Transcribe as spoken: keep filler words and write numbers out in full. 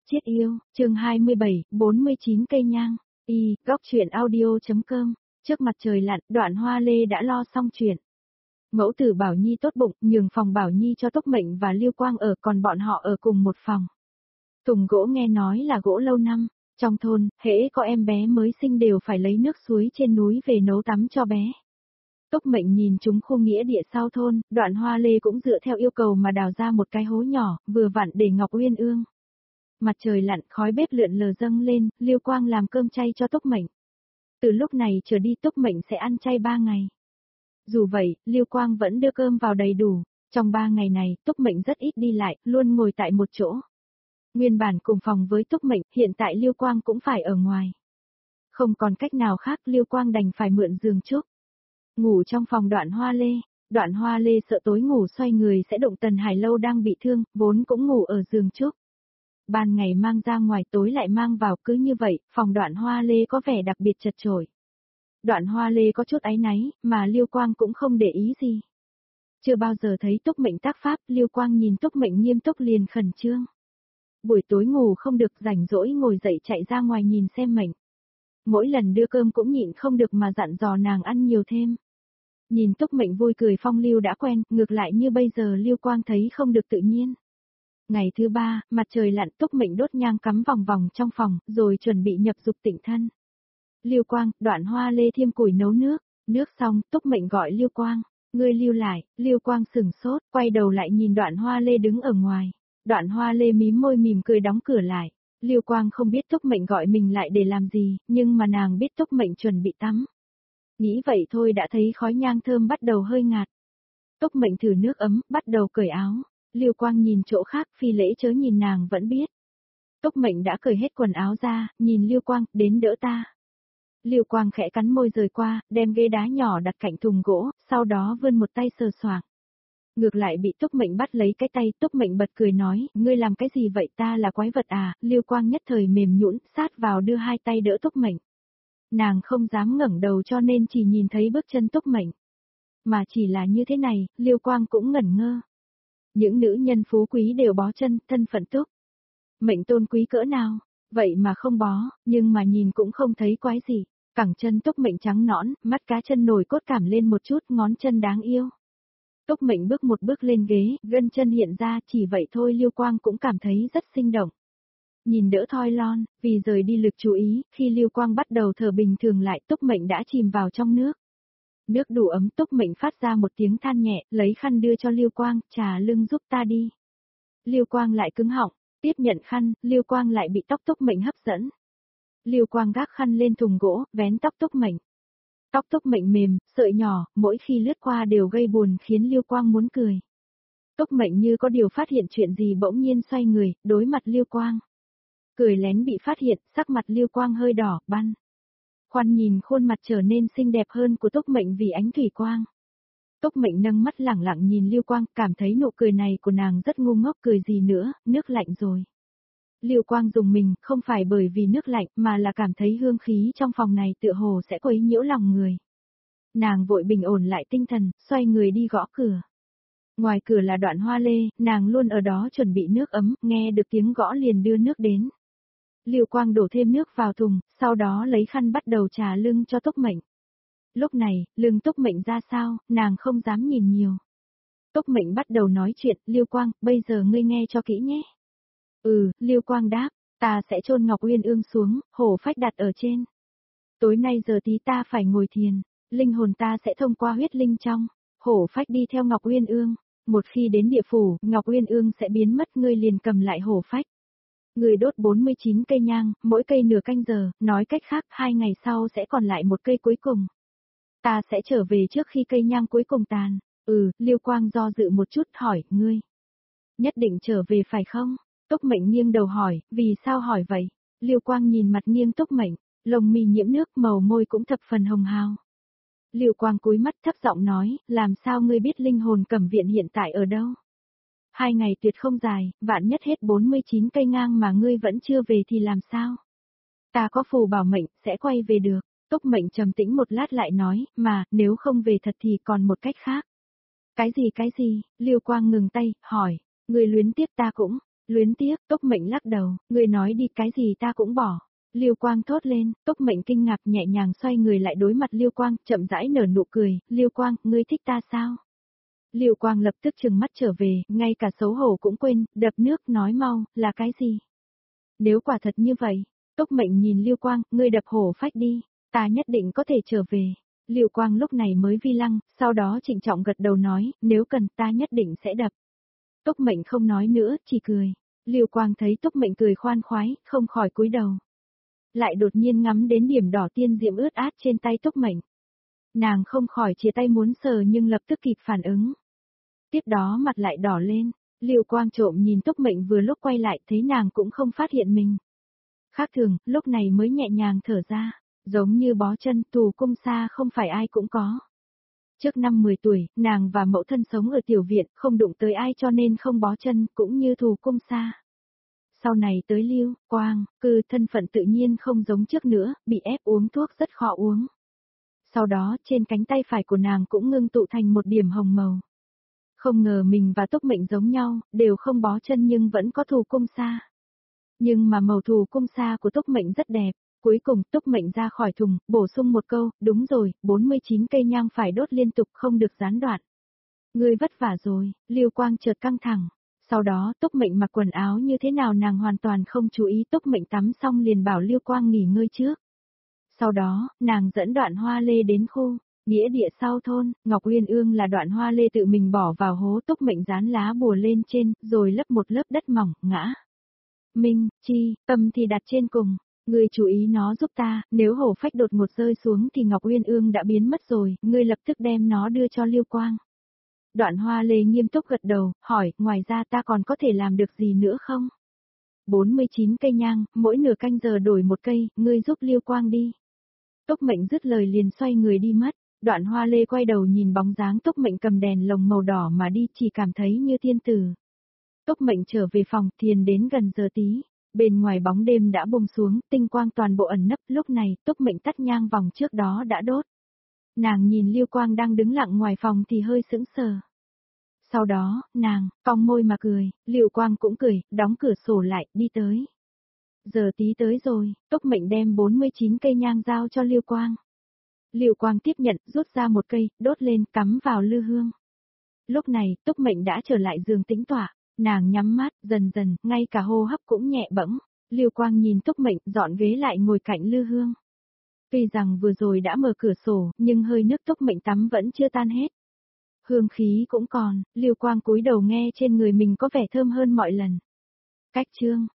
chết yêu, chương hai mươi bảy, bốn mươi chín cây nhang, y, góc truyện audio.com, trước mặt trời lặn, Đoạn Hoa Lê đã lo xong chuyện. Mẫu tử Bảo Nhi tốt bụng, nhường phòng Bảo Nhi cho Túc Mệnh và Liêu Quang ở, còn bọn họ ở cùng một phòng. Thùng gỗ nghe nói là gỗ lâu năm, trong thôn, hễ có em bé mới sinh đều phải lấy nước suối trên núi về nấu tắm cho bé. Túc Mệnh nhìn chúng khu nghĩa địa sau thôn, Đoạn Hoa Lê cũng dựa theo yêu cầu mà đào ra một cái hố nhỏ, vừa vặn để Ngọc Uyên ương. Mặt trời lặn, khói bếp lượn lờ dâng lên, Liêu Quang làm cơm chay cho Túc Mệnh. Từ lúc này trở đi Túc Mệnh sẽ ăn chay ba ngày. Dù vậy, Liêu Quang vẫn đưa cơm vào đầy đủ. Trong ba ngày này, Túc Mệnh rất ít đi lại, luôn ngồi tại một chỗ. Nguyên bản cùng phòng với Túc Mệnh, hiện tại Liêu Quang cũng phải ở ngoài. Không còn cách nào khác, Liêu Quang đành phải mượn giường Trúc. Ngủ trong phòng Đoạn Hoa Lê. Đoạn Hoa Lê sợ tối ngủ xoay người sẽ động Tần Hải Lâu đang bị thương, vốn cũng ngủ ở giường Trúc. Ban ngày mang ra ngoài, tối lại mang vào, cứ như vậy, phòng Đoạn Hoa Lê có vẻ đặc biệt chật chội. Đoạn Hoa Lê có chút áy náy, mà Liêu Quang cũng không để ý gì. Chưa bao giờ thấy Túc Mệnh tác pháp, Liêu Quang nhìn Túc Mệnh nghiêm túc liền khẩn trương. Buổi tối ngủ không được, rảnh rỗi ngồi dậy chạy ra ngoài nhìn xem Mệnh. Mỗi lần đưa cơm cũng nhịn không được mà dặn dò nàng ăn nhiều thêm. Nhìn Túc Mệnh vui cười phong lưu đã quen, ngược lại như bây giờ Liêu Quang thấy không được tự nhiên. Ngày thứ ba, mặt trời lặn, Túc Mệnh đốt nhang cắm vòng vòng trong phòng, rồi chuẩn bị nhập dục tịnh thân. Liêu Quang, Đoạn Hoa Lê thiêm củi nấu nước, nước xong, Túc Mệnh gọi Liêu Quang, ngươi lưu lại, Liêu Quang sửng sốt, quay đầu lại nhìn Đoạn Hoa Lê đứng ở ngoài. Đoạn Hoa Lê mím môi mỉm cười đóng cửa lại. Liêu Quang không biết Túc Mệnh gọi mình lại để làm gì, nhưng mà nàng biết Túc Mệnh chuẩn bị tắm. Nghĩ vậy thôi đã thấy khói nhang thơm bắt đầu hơi ngạt. Túc Mệnh thử nước ấm, bắt đầu cởi áo. Liêu Quang nhìn chỗ khác, phi lễ chớ nhìn nàng vẫn biết. Túc Mệnh đã cởi hết quần áo ra, nhìn Liêu Quang, đến đỡ ta. Liêu Quang khẽ cắn môi rời qua, đem ghế đá nhỏ đặt cạnh thùng gỗ, sau đó vươn một tay sờ soạng. Ngược lại bị Túc Mệnh bắt lấy cái tay, Túc Mệnh bật cười nói, ngươi làm cái gì vậy, ta là quái vật à, Liêu Quang nhất thời mềm nhũn, sát vào đưa hai tay đỡ Túc Mệnh. Nàng không dám ngẩng đầu cho nên chỉ nhìn thấy bước chân Túc Mệnh. Mà chỉ là như thế này, Liêu Quang cũng ngẩn ngơ. Những nữ nhân phú quý đều bó chân, thân phận Túc Mệnh tôn quý cỡ nào, vậy mà không bó, nhưng mà nhìn cũng không thấy quái gì. Cẳng chân Túc Mệnh trắng nõn, mắt cá chân nổi cốt cảm lên một chút, ngón chân đáng yêu. Túc Mệnh bước một bước lên ghế, gân chân hiện ra, chỉ vậy thôi Liêu Quang cũng cảm thấy rất sinh động. Nhìn đỡ thoi lon, vì rời đi lực chú ý, khi Liêu Quang bắt đầu thở bình thường lại, Túc Mệnh đã chìm vào trong nước. Nước đủ ấm, Túc Mệnh phát ra một tiếng than nhẹ, lấy khăn đưa cho Liêu Quang, trà lưng giúp ta đi. Liêu Quang lại cứng họng, tiếp nhận khăn, Liêu Quang lại bị tóc Túc Mệnh hấp dẫn. Liêu Quang gác khăn lên thùng gỗ, vén tóc Túc Mệnh. Tóc Túc Mệnh mềm, sợi nhỏ, mỗi khi lướt qua đều gây buồn khiến Liêu Quang muốn cười. Túc Mệnh như có điều phát hiện chuyện gì bỗng nhiên xoay người, đối mặt Liêu Quang. Cười lén bị phát hiện, sắc mặt Liêu Quang hơi đỏ, băn. Khoan nhìn khuôn mặt trở nên xinh đẹp hơn của Túc Mệnh vì ánh thủy quang. Túc Mệnh nâng mắt lẳng lặng nhìn Liêu Quang, cảm thấy nụ cười này của nàng rất ngu ngốc, cười gì nữa, nước lạnh rồi. Liêu Quang dùng mình, không phải bởi vì nước lạnh, mà là cảm thấy hương khí trong phòng này tựa hồ sẽ quấy nhiễu lòng người. Nàng vội bình ổn lại tinh thần, xoay người đi gõ cửa. Ngoài cửa là Đoạn Hoa Lê, nàng luôn ở đó chuẩn bị nước ấm, nghe được tiếng gõ liền đưa nước đến. Liêu Quang đổ thêm nước vào thùng, sau đó lấy khăn bắt đầu trà lưng cho Túc Mệnh. Lúc này, lưng Túc Mệnh ra sao, nàng không dám nhìn nhiều. Túc Mệnh bắt đầu nói chuyện, Liêu Quang, bây giờ ngươi nghe cho kỹ nhé. Ừ, Liêu Quang đáp, ta sẽ chôn Ngọc Uyên ương xuống, hổ phách đặt ở trên. Tối nay giờ tí ta phải ngồi thiền, linh hồn ta sẽ thông qua huyết linh trong, hổ phách đi theo Ngọc Uyên ương. Một khi đến địa phủ, Ngọc Uyên ương sẽ biến mất, ngươi liền cầm lại hổ phách. Người đốt bốn mươi chín cây nhang, mỗi cây nửa canh giờ, nói cách khác, hai ngày sau sẽ còn lại một cây cuối cùng. Ta sẽ trở về trước khi cây nhang cuối cùng tàn. Ừ, Liêu Quang do dự một chút hỏi, ngươi nhất định trở về phải không? Túc Mệnh nghiêng đầu hỏi, vì sao hỏi vậy? Liêu Quang nhìn mặt nghiêng Túc Mệnh, lông mi nhiễm nước, màu môi cũng thập phần hồng hào. Liêu Quang cúi mắt thấp giọng nói, làm sao ngươi biết linh hồn Cẩm Viện hiện tại ở đâu? Hai ngày tuyệt không dài, vạn nhất hết bốn mươi chín cây ngang mà ngươi vẫn chưa về thì làm sao? Ta có phù bảo mệnh, sẽ quay về được. Túc Mệnh trầm tĩnh một lát lại nói, mà, nếu không về thật thì còn một cách khác. Cái gì cái gì? Liêu Quang ngừng tay, hỏi, ngươi luyến tiếc ta cũng. Luyến tiếc, Túc Mệnh lắc đầu, ngươi nói đi cái gì ta cũng bỏ. Lưu Quang thốt lên, Túc Mệnh kinh ngạc nhẹ nhàng xoay người lại đối mặt Lưu Quang, chậm rãi nở nụ cười, Lưu Quang, ngươi thích ta sao? Lưu Quang lập tức trừng mắt trở về, ngay cả xấu hổ cũng quên, đập nước nói mau, là cái gì? Nếu quả thật như vậy, Túc Mệnh nhìn Lưu Quang, ngươi đập hổ phách đi, ta nhất định có thể trở về. Lưu Quang lúc này mới vi lăng, sau đó trịnh trọng gật đầu nói, nếu cần ta nhất định sẽ đập. Túc Mệnh không nói nữa, chỉ cười. Lưu Quang thấy Túc Mệnh cười khoan khoái, không khỏi cúi đầu. Lại đột nhiên ngắm đến điểm đỏ tiên diệm ướt át trên tay Túc Mệnh. Nàng không khỏi chia tay muốn sờ nhưng lập tức kịp phản ứng. Tiếp đó mặt lại đỏ lên, Lưu Quang trộm nhìn Túc Mệnh vừa lúc quay lại thấy nàng cũng không phát hiện mình. Khác thường, lúc này mới nhẹ nhàng thở ra, giống như bó chân tù cung xa không phải ai cũng có. Trước năm mười tuổi, nàng và mẫu thân sống ở tiểu viện, không đụng tới ai cho nên không bó chân, cũng như thù cung xa. Sau này tới Lưu Quang, cư thân phận tự nhiên không giống trước nữa, bị ép uống thuốc rất khó uống. Sau đó, trên cánh tay phải của nàng cũng ngưng tụ thành một điểm hồng màu. Không ngờ mình và Túc Mệnh giống nhau, đều không bó chân nhưng vẫn có thù cung xa. Nhưng mà màu thù cung xa của Túc Mệnh rất đẹp. Cuối cùng Túc Mệnh ra khỏi thùng, bổ sung một câu, đúng rồi, bốn mươi chín cây nhang phải đốt liên tục không được gián đoạn. Ngươi vất vả rồi, Lưu Quang chợt căng thẳng. Sau đó Túc Mệnh mặc quần áo như thế nào nàng hoàn toàn không chú ý. Túc Mệnh tắm xong liền bảo Lưu Quang nghỉ ngơi trước. Sau đó, nàng dẫn Đoạn Hoa Lê đến khu nghĩa địa sau thôn, Ngọc Uyên Ương là Đoạn Hoa Lê tự mình bỏ vào hố. Túc Mệnh dán lá bùa lên trên, rồi lấp một lớp đất mỏng, ngã. Minh, chi, tâm thì đặt trên cùng. Ngươi chú ý nó giúp ta, nếu hổ phách đột ngột rơi xuống thì Ngọc Uyên Ương đã biến mất rồi, ngươi lập tức đem nó đưa cho Lưu Quang. Đoạn Hoa Lê nghiêm túc gật đầu, hỏi, ngoài ra ta còn có thể làm được gì nữa không? bốn mươi chín cây nhang, mỗi nửa canh giờ đổi một cây, ngươi giúp Lưu Quang đi. Túc Mệnh dứt lời liền xoay người đi mất. Đoạn Hoa Lê quay đầu nhìn bóng dáng Túc Mệnh cầm đèn lồng màu đỏ mà đi, chỉ cảm thấy như thiên tử. Túc Mệnh trở về phòng, thiền đến gần giờ tí. Bên ngoài bóng đêm đã buông xuống, tinh quang toàn bộ ẩn nấp, lúc này, Túc Mệnh tắt nhang vòng trước đó đã đốt. Nàng nhìn Lưu Quang đang đứng lặng ngoài phòng thì hơi sững sờ. Sau đó, nàng, cong môi mà cười, Lưu Quang cũng cười, đóng cửa sổ lại, đi tới. Giờ tí tới rồi, Túc Mệnh đem bốn mươi chín cây nhang giao cho Lưu Quang. Lưu Quang tiếp nhận, rút ra một cây, đốt lên, cắm vào lư hương. Lúc này, Túc Mệnh đã trở lại giường tĩnh tọa. Nàng nhắm mắt, dần dần, ngay cả hô hấp cũng nhẹ bẫng. Lưu Quang nhìn Túc Mệnh, dọn ghế lại ngồi cạnh lư hương. Tuy rằng vừa rồi đã mở cửa sổ, nhưng hơi nước Túc Mệnh tắm vẫn chưa tan hết. Hương khí cũng còn, Lưu Quang cúi đầu nghe trên người mình có vẻ thơm hơn mọi lần. Cách chương